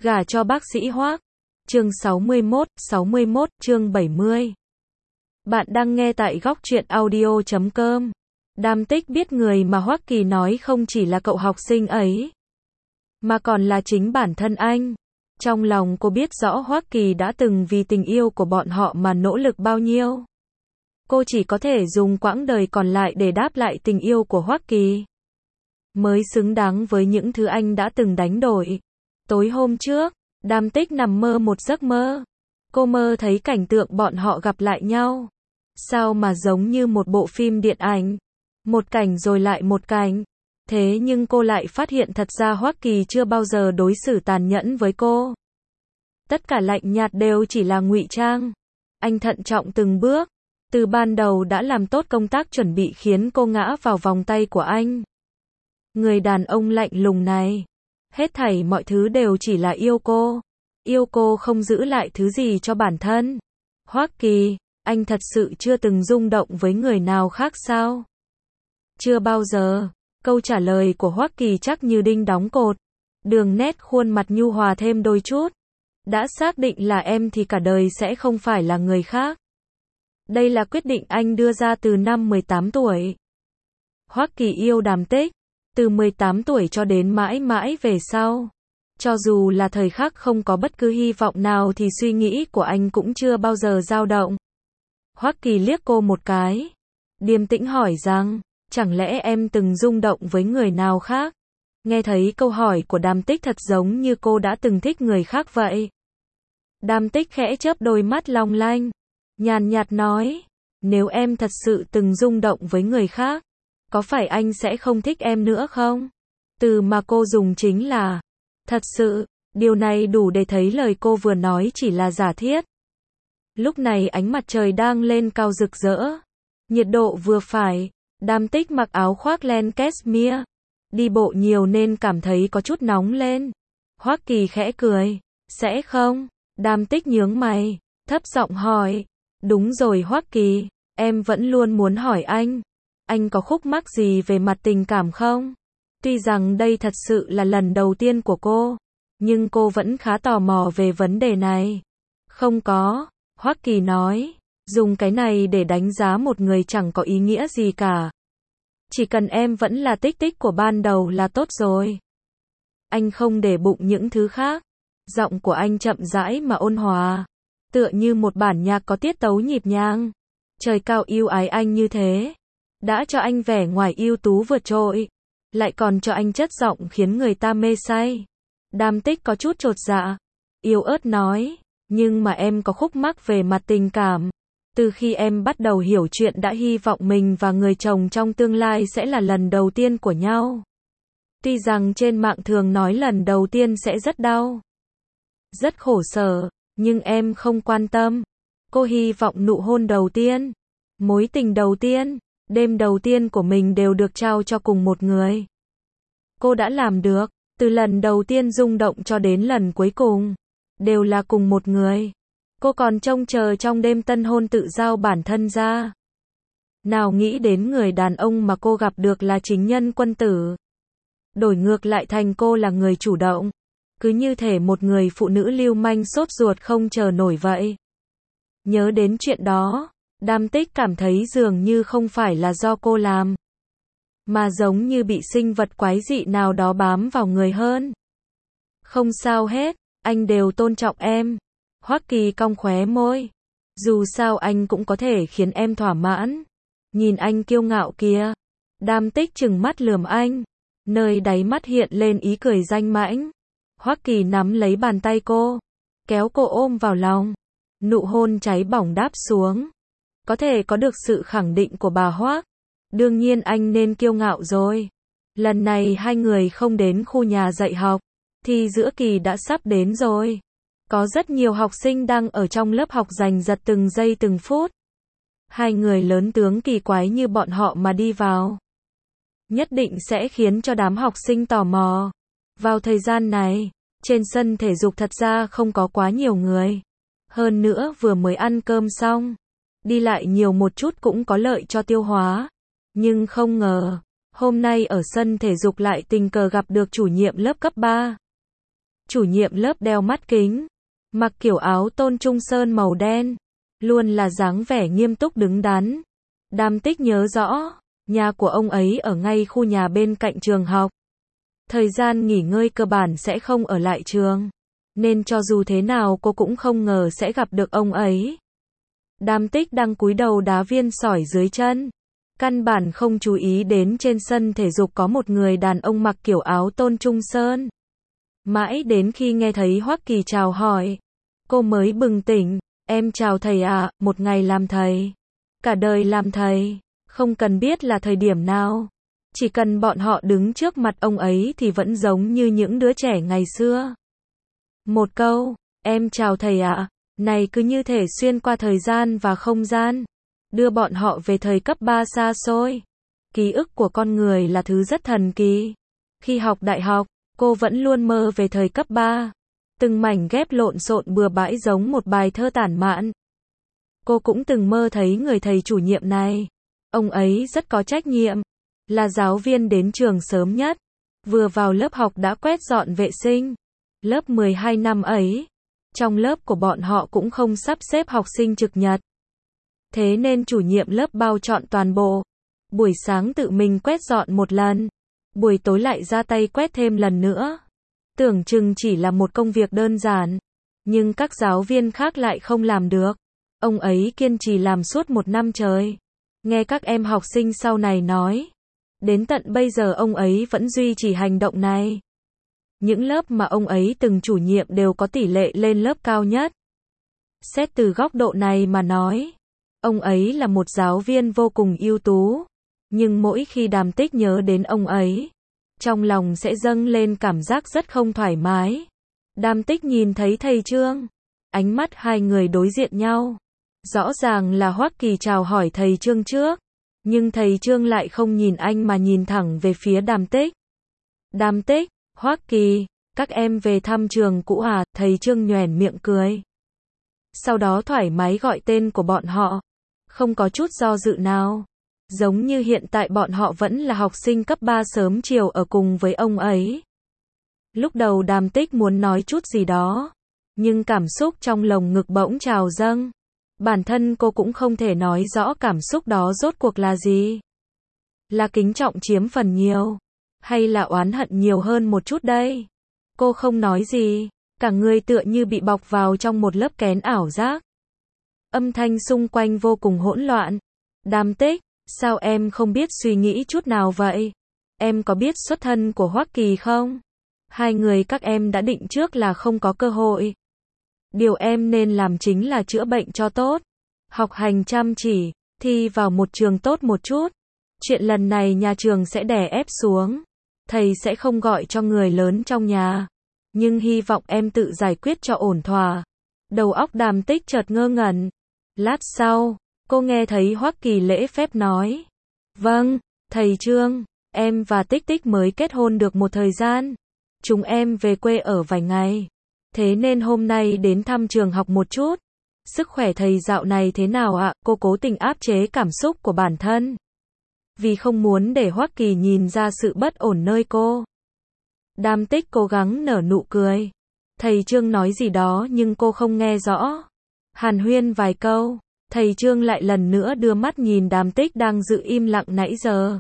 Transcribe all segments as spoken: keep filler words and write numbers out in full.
Gả cho bác sĩ Hoác. Chương sáu mươi mốt, sáu mươi mốt, chương bảy mươi. Bạn đang nghe tại góc truyện audio chấm com. Đàm Tích biết người mà Hoắc Kỳ nói không chỉ là cậu học sinh ấy, mà còn là chính bản thân anh. Trong lòng cô biết rõ Hoắc Kỳ đã từng vì tình yêu của bọn họ mà nỗ lực bao nhiêu. Cô chỉ có thể dùng quãng đời còn lại để đáp lại tình yêu của Hoắc Kỳ, mới xứng đáng với những thứ anh đã từng đánh đổi. Tối hôm trước, Đàm Tích nằm mơ một giấc mơ. Cô mơ thấy cảnh tượng bọn họ gặp lại nhau. Sao mà giống như một bộ phim điện ảnh. Một cảnh rồi lại một cảnh. Thế nhưng cô lại phát hiện thật ra Hoắc Kỳ chưa bao giờ đối xử tàn nhẫn với cô. Tất cả lạnh nhạt đều chỉ là ngụy trang. Anh thận trọng từng bước, từ ban đầu đã làm tốt công tác chuẩn bị khiến cô ngã vào vòng tay của anh. Người đàn ông lạnh lùng này, hết thảy mọi thứ đều chỉ là yêu cô. Yêu cô không giữ lại thứ gì cho bản thân. Hoắc Kỳ, anh thật sự chưa từng rung động với người nào khác sao? Chưa bao giờ. Câu trả lời của Hoắc Kỳ chắc như đinh đóng cột. Đường nét khuôn mặt nhu hòa thêm đôi chút. Đã xác định là em thì cả đời sẽ không phải là người khác. Đây là quyết định anh đưa ra từ năm mười tám tuổi. Hoắc Kỳ yêu Đàm Tích từ mười tám tuổi cho đến mãi mãi về sau. Cho dù là thời khắc không có bất cứ hy vọng nào thì suy nghĩ của anh cũng chưa bao giờ dao động. Hoắc Kỳ liếc cô một cái, điềm tĩnh hỏi rằng, chẳng lẽ em từng rung động với người nào khác? Nghe thấy câu hỏi của Đàm Tích thật giống như cô đã từng thích người khác vậy. Đàm Tích khẽ chớp đôi mắt long lanh, nhàn nhạt nói, nếu em thật sự từng rung động với người khác, có phải anh sẽ không thích em nữa không? Từ mà cô dùng chính là thật sự. Điều này đủ để thấy lời cô vừa nói chỉ là giả thiết. Lúc này ánh mặt trời đang lên cao rực rỡ, nhiệt độ vừa phải. Đàm Tích mặc áo khoác len cashmere, đi bộ nhiều nên cảm thấy có chút nóng lên. Hoắc Kỳ khẽ cười, sẽ không? Đàm Tích nhướng mày, thấp giọng hỏi. Đúng rồi Hoắc Kỳ, em vẫn luôn muốn hỏi anh, anh có khúc mắc gì về mặt tình cảm không? Tuy rằng đây thật sự là lần đầu tiên của cô, nhưng cô vẫn khá tò mò về vấn đề này. Không có, Hoắc Kỳ nói, dùng cái này để đánh giá một người chẳng có ý nghĩa gì cả. Chỉ cần em vẫn là Tích Tích của ban đầu là tốt rồi. Anh không để bụng những thứ khác. Giọng của anh chậm rãi mà ôn hòa, tựa như một bản nhạc có tiết tấu nhịp nhàng. Trời cao yêu ái anh như thế, đã cho anh vẻ ngoài ưu tú vượt trội, lại còn cho anh chất giọng khiến người ta mê say. Đàm Tích có chút chột dạ, yếu ớt nói, nhưng mà em có khúc mắc về mặt tình cảm. Từ khi em bắt đầu hiểu chuyện đã hy vọng mình và người chồng trong tương lai sẽ là lần đầu tiên của nhau. Tuy rằng trên mạng thường nói lần đầu tiên sẽ rất đau, rất khổ sở, nhưng em không quan tâm. Cô hy vọng nụ hôn đầu tiên, mối tình đầu tiên, đêm đầu tiên của mình đều được trao cho cùng một người. Cô đã làm được, từ lần đầu tiên rung động cho đến lần cuối cùng, đều là cùng một người. Cô còn trông chờ trong đêm tân hôn tự giao bản thân ra. Nào nghĩ đến người đàn ông mà cô gặp được là chính nhân quân tử. Đổi ngược lại thành cô là người chủ động. Cứ như thể một người phụ nữ lưu manh sốt ruột không chờ nổi vậy. Nhớ đến chuyện đó, Đàm Tích cảm thấy dường như không phải là do cô làm, mà giống như bị sinh vật quái dị nào đó bám vào người hơn. Không sao hết, anh đều tôn trọng em. Hoắc Kỳ cong khóe môi. Dù sao anh cũng có thể khiến em thỏa mãn. Nhìn anh kiêu ngạo kìa. Đàm Tích trừng mắt lườm anh. Nơi đáy mắt hiện lên ý cười danh mãnh. Hoắc Kỳ nắm lấy bàn tay cô, kéo cô ôm vào lòng. Nụ hôn cháy bỏng đáp xuống. Có thể có được sự khẳng định của bà Hoắc, đương nhiên anh nên kiêu ngạo rồi. Lần này hai người không đến khu nhà dạy học, thì giữa kỳ đã sắp đến rồi. Có rất nhiều học sinh đang ở trong lớp học giành giật từng giây từng phút. Hai người lớn tướng kỳ quái như bọn họ mà đi vào, nhất định sẽ khiến cho đám học sinh tò mò. Vào thời gian này, trên sân thể dục thật ra không có quá nhiều người. Hơn nữa vừa mới ăn cơm xong, đi lại nhiều một chút cũng có lợi cho tiêu hóa. Nhưng không ngờ, hôm nay ở sân thể dục lại tình cờ gặp được chủ nhiệm lớp cấp ba. Chủ nhiệm lớp đeo mắt kính, mặc kiểu áo tôn trung sơn màu đen, luôn là dáng vẻ nghiêm túc đứng đắn. Đàm Tích nhớ rõ, nhà của ông ấy ở ngay khu nhà bên cạnh trường học. Thời gian nghỉ ngơi cơ bản sẽ không ở lại trường, nên cho dù thế nào cô cũng không ngờ sẽ gặp được ông ấy. Đàm Tích đang cúi đầu đá viên sỏi dưới chân, căn bản không chú ý đến trên sân thể dục có một người đàn ông mặc kiểu áo tôn trung sơn. Mãi đến khi nghe thấy Hoắc Kỳ chào hỏi, cô mới bừng tỉnh. Em chào thầy ạ, một ngày làm thầy, cả đời làm thầy, không cần biết là thời điểm nào, chỉ cần bọn họ đứng trước mặt ông ấy thì vẫn giống như những đứa trẻ ngày xưa. Một câu, em chào thầy ạ, này cứ như thể xuyên qua thời gian và không gian, đưa bọn họ về thời cấp ba xa xôi. Ký ức của con người là thứ rất thần kỳ. Khi học đại học, cô vẫn luôn mơ về thời cấp ba. Từng mảnh ghép lộn xộn bừa bãi giống một bài thơ tản mạn. Cô cũng từng mơ thấy người thầy chủ nhiệm này. Ông ấy rất có trách nhiệm, là giáo viên đến trường sớm nhất. Vừa vào lớp học đã quét dọn vệ sinh. Lớp mười hai năm ấy, trong lớp của bọn họ cũng không sắp xếp học sinh trực nhật. Thế nên chủ nhiệm lớp bao trọn toàn bộ. Buổi sáng tự mình quét dọn một lần, buổi tối lại ra tay quét thêm lần nữa. Tưởng chừng chỉ là một công việc đơn giản, nhưng các giáo viên khác lại không làm được. Ông ấy kiên trì làm suốt một năm trời. Nghe các em học sinh sau này nói, đến tận bây giờ ông ấy vẫn duy trì hành động này. Những lớp mà ông ấy từng chủ nhiệm đều có tỷ lệ lên lớp cao nhất. Xét từ góc độ này mà nói, ông ấy là một giáo viên vô cùng ưu tú. Nhưng mỗi khi Đàm Tích nhớ đến ông ấy, trong lòng sẽ dâng lên cảm giác rất không thoải mái. Đàm Tích nhìn thấy thầy Trương, ánh mắt hai người đối diện nhau. Rõ ràng là Hoắc Kỳ chào hỏi thầy Trương trước, nhưng thầy Trương lại không nhìn anh mà nhìn thẳng về phía Đàm Tích. Đàm Tích, Hoắc Kỳ, các em về thăm trường cũ à? Thầy Trương nhoẻn miệng cười. Sau đó thoải mái gọi tên của bọn họ, không có chút do dự nào. Giống như hiện tại bọn họ vẫn là học sinh cấp ba sớm chiều ở cùng với ông ấy. Lúc đầu Đàm Tích muốn nói chút gì đó, nhưng cảm xúc trong lồng ngực bỗng trào dâng. Bản thân cô cũng không thể nói rõ cảm xúc đó rốt cuộc là gì. Là kính trọng chiếm phần nhiều, hay là oán hận nhiều hơn một chút đây? Cô không nói gì, cả người tựa như bị bọc vào trong một lớp kén ảo giác. Âm thanh xung quanh vô cùng hỗn loạn. Đàm Tích, sao em không biết suy nghĩ chút nào vậy? Em có biết xuất thân của Hoắc Kỳ không? Hai người các em đã định trước là không có cơ hội. Điều em nên làm chính là chữa bệnh cho tốt, học hành chăm chỉ, thi vào một trường tốt một chút. Chuyện lần này nhà trường sẽ đè ép xuống. Thầy sẽ không gọi cho người lớn trong nhà, nhưng hy vọng em tự giải quyết cho ổn thỏa. Đầu óc Đàm Tích chợt ngơ ngẩn. Lát sau, cô nghe thấy Hoắc Kỳ lễ phép nói. Vâng, thầy Trương, em và Tích Tích mới kết hôn được một thời gian. Chúng em về quê ở vài ngày. Thế nên hôm nay đến thăm trường học một chút. Sức khỏe thầy dạo này thế nào ạ? Cô cố tình áp chế cảm xúc của bản thân, vì không muốn để Hoắc Kỳ nhìn ra sự bất ổn nơi cô. Đàm Tích cố gắng nở nụ cười. Thầy Trương nói gì đó nhưng cô không nghe rõ. Hàn huyên vài câu, thầy Trương lại lần nữa đưa mắt nhìn Đàm Tích đang giữ im lặng nãy giờ.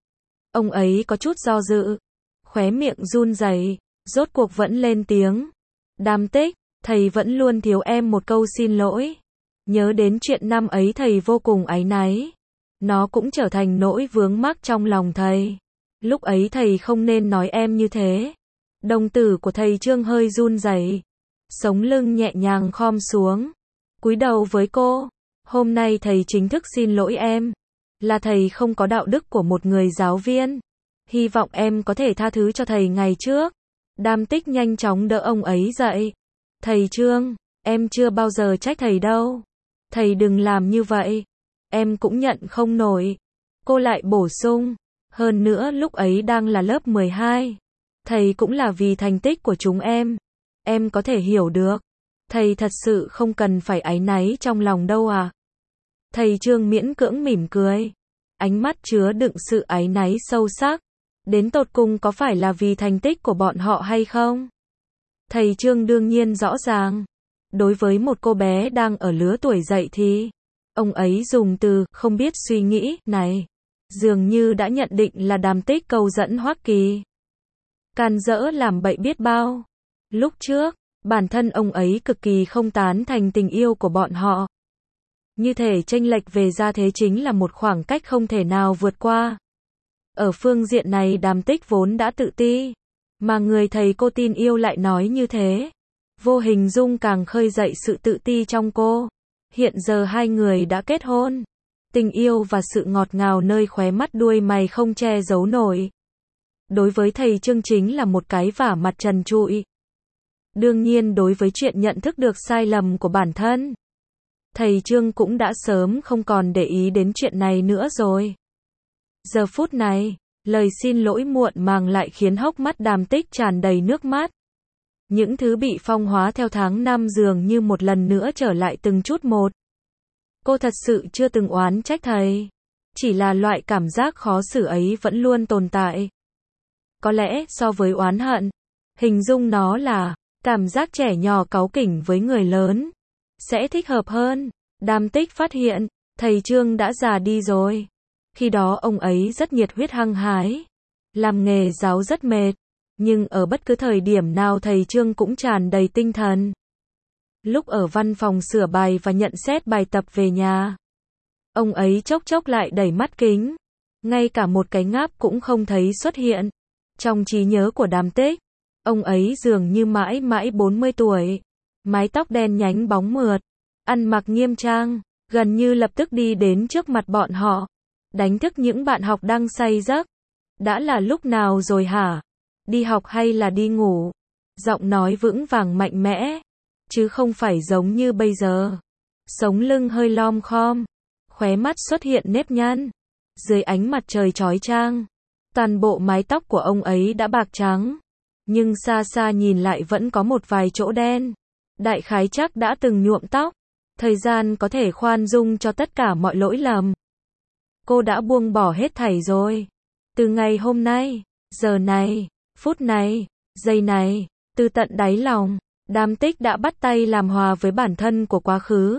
Ông ấy có chút do dự, khóe miệng run rẩy, rốt cuộc vẫn lên tiếng. Đàm Tích, thầy vẫn luôn thiếu em một câu xin lỗi. Nhớ đến chuyện năm ấy thầy vô cùng áy náy. Nó cũng trở thành nỗi vướng mắc trong lòng thầy. Lúc ấy thầy không nên nói em như thế. Đồng tử của thầy Trương hơi run rẩy, sống lưng nhẹ nhàng khom xuống, cúi đầu với cô. Hôm nay thầy chính thức xin lỗi em. Là thầy không có đạo đức của một người giáo viên. Hy vọng em có thể tha thứ cho thầy ngày trước. Đàm Tích nhanh chóng đỡ ông ấy dậy. Thầy Trương, em chưa bao giờ trách thầy đâu. Thầy đừng làm như vậy. Em cũng nhận không nổi. Cô lại bổ sung. Hơn nữa lúc ấy đang là lớp mười hai. Thầy cũng là vì thành tích của chúng em. Em có thể hiểu được. Thầy thật sự không cần phải áy náy trong lòng đâu à. Thầy Trương miễn cưỡng mỉm cười. Ánh mắt chứa đựng sự áy náy sâu sắc. Đến tột cùng có phải là vì thành tích của bọn họ hay không? Thầy Trương đương nhiên rõ ràng. Đối với một cô bé đang ở lứa tuổi dậy thì, ông ấy dùng từ không biết suy nghĩ này, dường như đã nhận định là Đàm Tích câu dẫn Hoắc Kỳ. Can dỡ làm bậy biết bao. Lúc trước, bản thân ông ấy cực kỳ không tán thành tình yêu của bọn họ. Như thể chênh lệch về gia thế chính là một khoảng cách không thể nào vượt qua. Ở phương diện này Đàm Tích vốn đã tự ti, mà người thầy cô tin yêu lại nói như thế, vô hình dung càng khơi dậy sự tự ti trong cô. Hiện giờ hai người đã kết hôn, tình yêu và sự ngọt ngào nơi khóe mắt đuôi mày không che giấu nổi. Đối với thầy Trương chính là một cái vả mặt trần trụi. Đương nhiên đối với chuyện nhận thức được sai lầm của bản thân, thầy Trương cũng đã sớm không còn để ý đến chuyện này nữa rồi. Giờ phút này, lời xin lỗi muộn màng lại khiến hốc mắt Đàm Tích tràn đầy nước mắt. Những thứ bị phong hóa theo tháng năm dường như một lần nữa trở lại từng chút một. Cô thật sự chưa từng oán trách thầy. Chỉ là loại cảm giác khó xử ấy vẫn luôn tồn tại. Có lẽ so với oán hận, hình dung nó là cảm giác trẻ nhỏ cáu kỉnh với người lớn sẽ thích hợp hơn. Đàm Tích phát hiện, thầy Trương đã già đi rồi. Khi đó ông ấy rất nhiệt huyết hăng hái, làm nghề giáo rất mệt, nhưng ở bất cứ thời điểm nào thầy Trương cũng tràn đầy tinh thần. Lúc ở văn phòng sửa bài và nhận xét bài tập về nhà, ông ấy chốc chốc lại đẩy mắt kính, ngay cả một cái ngáp cũng không thấy xuất hiện. Trong trí nhớ của Đàm Tích, ông ấy dường như mãi mãi bốn mươi tuổi, mái tóc đen nhánh bóng mượt, ăn mặc nghiêm trang, gần như lập tức đi đến trước mặt bọn họ, đánh thức những bạn học đang say giấc. Đã là lúc nào rồi hả? Đi học hay là đi ngủ? Giọng nói vững vàng mạnh mẽ, chứ không phải giống như bây giờ. Sống lưng hơi lom khom, khóe mắt xuất hiện nếp nhăn. Dưới ánh mặt trời chói chang, toàn bộ mái tóc của ông ấy đã bạc trắng, nhưng xa xa nhìn lại vẫn có một vài chỗ đen. Đại khái chắc đã từng nhuộm tóc. Thời gian có thể khoan dung cho tất cả mọi lỗi lầm. Cô đã buông bỏ hết thảy rồi. Từ ngày hôm nay, giờ này, phút này, giây này, từ tận đáy lòng, Đàm Tích đã bắt tay làm hòa với bản thân của quá khứ.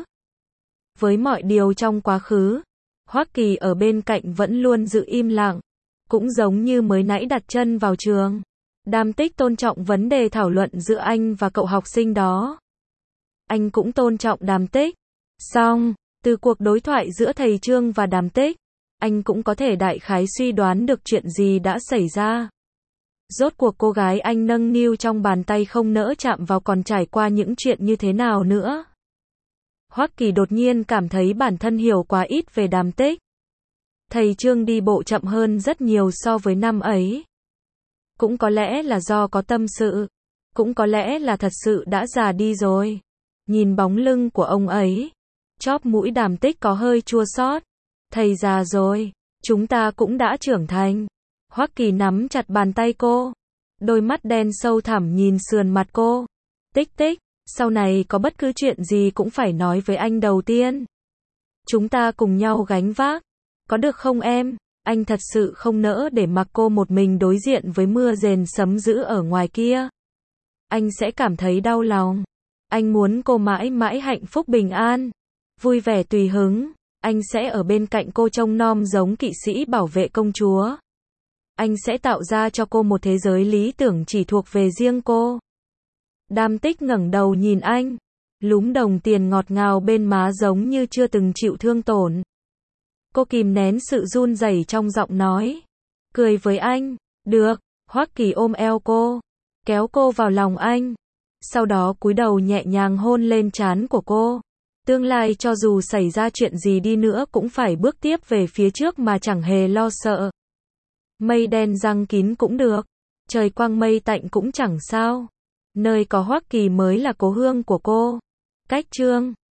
Với mọi điều trong quá khứ, Hoắc Kỳ ở bên cạnh vẫn luôn giữ im lặng. Cũng giống như mới nãy đặt chân vào trường, Đàm Tích tôn trọng vấn đề thảo luận giữa anh và cậu học sinh đó. Anh cũng tôn trọng Đàm Tích. Xong, từ cuộc đối thoại giữa thầy Trương và Đàm Tích, anh cũng có thể đại khái suy đoán được chuyện gì đã xảy ra. Rốt cuộc cô gái anh nâng niu trong bàn tay không nỡ chạm vào còn trải qua những chuyện như thế nào nữa. Hoắc Kỳ đột nhiên cảm thấy bản thân hiểu quá ít về Đàm Tích. Thầy Trương đi bộ chậm hơn rất nhiều so với năm ấy. Cũng có lẽ là do có tâm sự, cũng có lẽ là thật sự đã già đi rồi. Nhìn bóng lưng của ông ấy, chóp mũi Đàm Tích có hơi chua xót. Thầy già rồi, chúng ta cũng đã trưởng thành. Hoắc Kỳ nắm chặt bàn tay cô, đôi mắt đen sâu thẳm nhìn sườn mặt cô. Tích Tích, sau này có bất cứ chuyện gì cũng phải nói với anh đầu tiên. Chúng ta cùng nhau gánh vác, có được không em? Anh thật sự không nỡ để mặc cô một mình đối diện với mưa rền sấm dữ ở ngoài kia. Anh sẽ cảm thấy đau lòng. Anh muốn cô mãi mãi hạnh phúc bình an, vui vẻ tùy hứng. Anh sẽ ở bên cạnh cô trông nom giống kỵ sĩ bảo vệ công chúa. Anh sẽ tạo ra cho cô một thế giới lý tưởng chỉ thuộc về riêng cô. Đàm Tích ngẩng đầu nhìn anh, lúm đồng tiền ngọt ngào bên má giống như chưa từng chịu thương tổn. Cô kìm nén sự run rẩy trong giọng nói, cười với anh. Được. Hoắc Kỳ ôm eo cô, kéo cô vào lòng anh, sau đó cúi đầu nhẹ nhàng hôn lên trán của cô. Tương lai cho dù xảy ra chuyện gì đi nữa cũng phải bước tiếp về phía trước mà chẳng hề lo sợ. Mây đen giăng kín cũng được, trời quang mây tạnh cũng chẳng sao. Nơi có Hoắc Kỳ mới là cố hương của cô. Cách Trương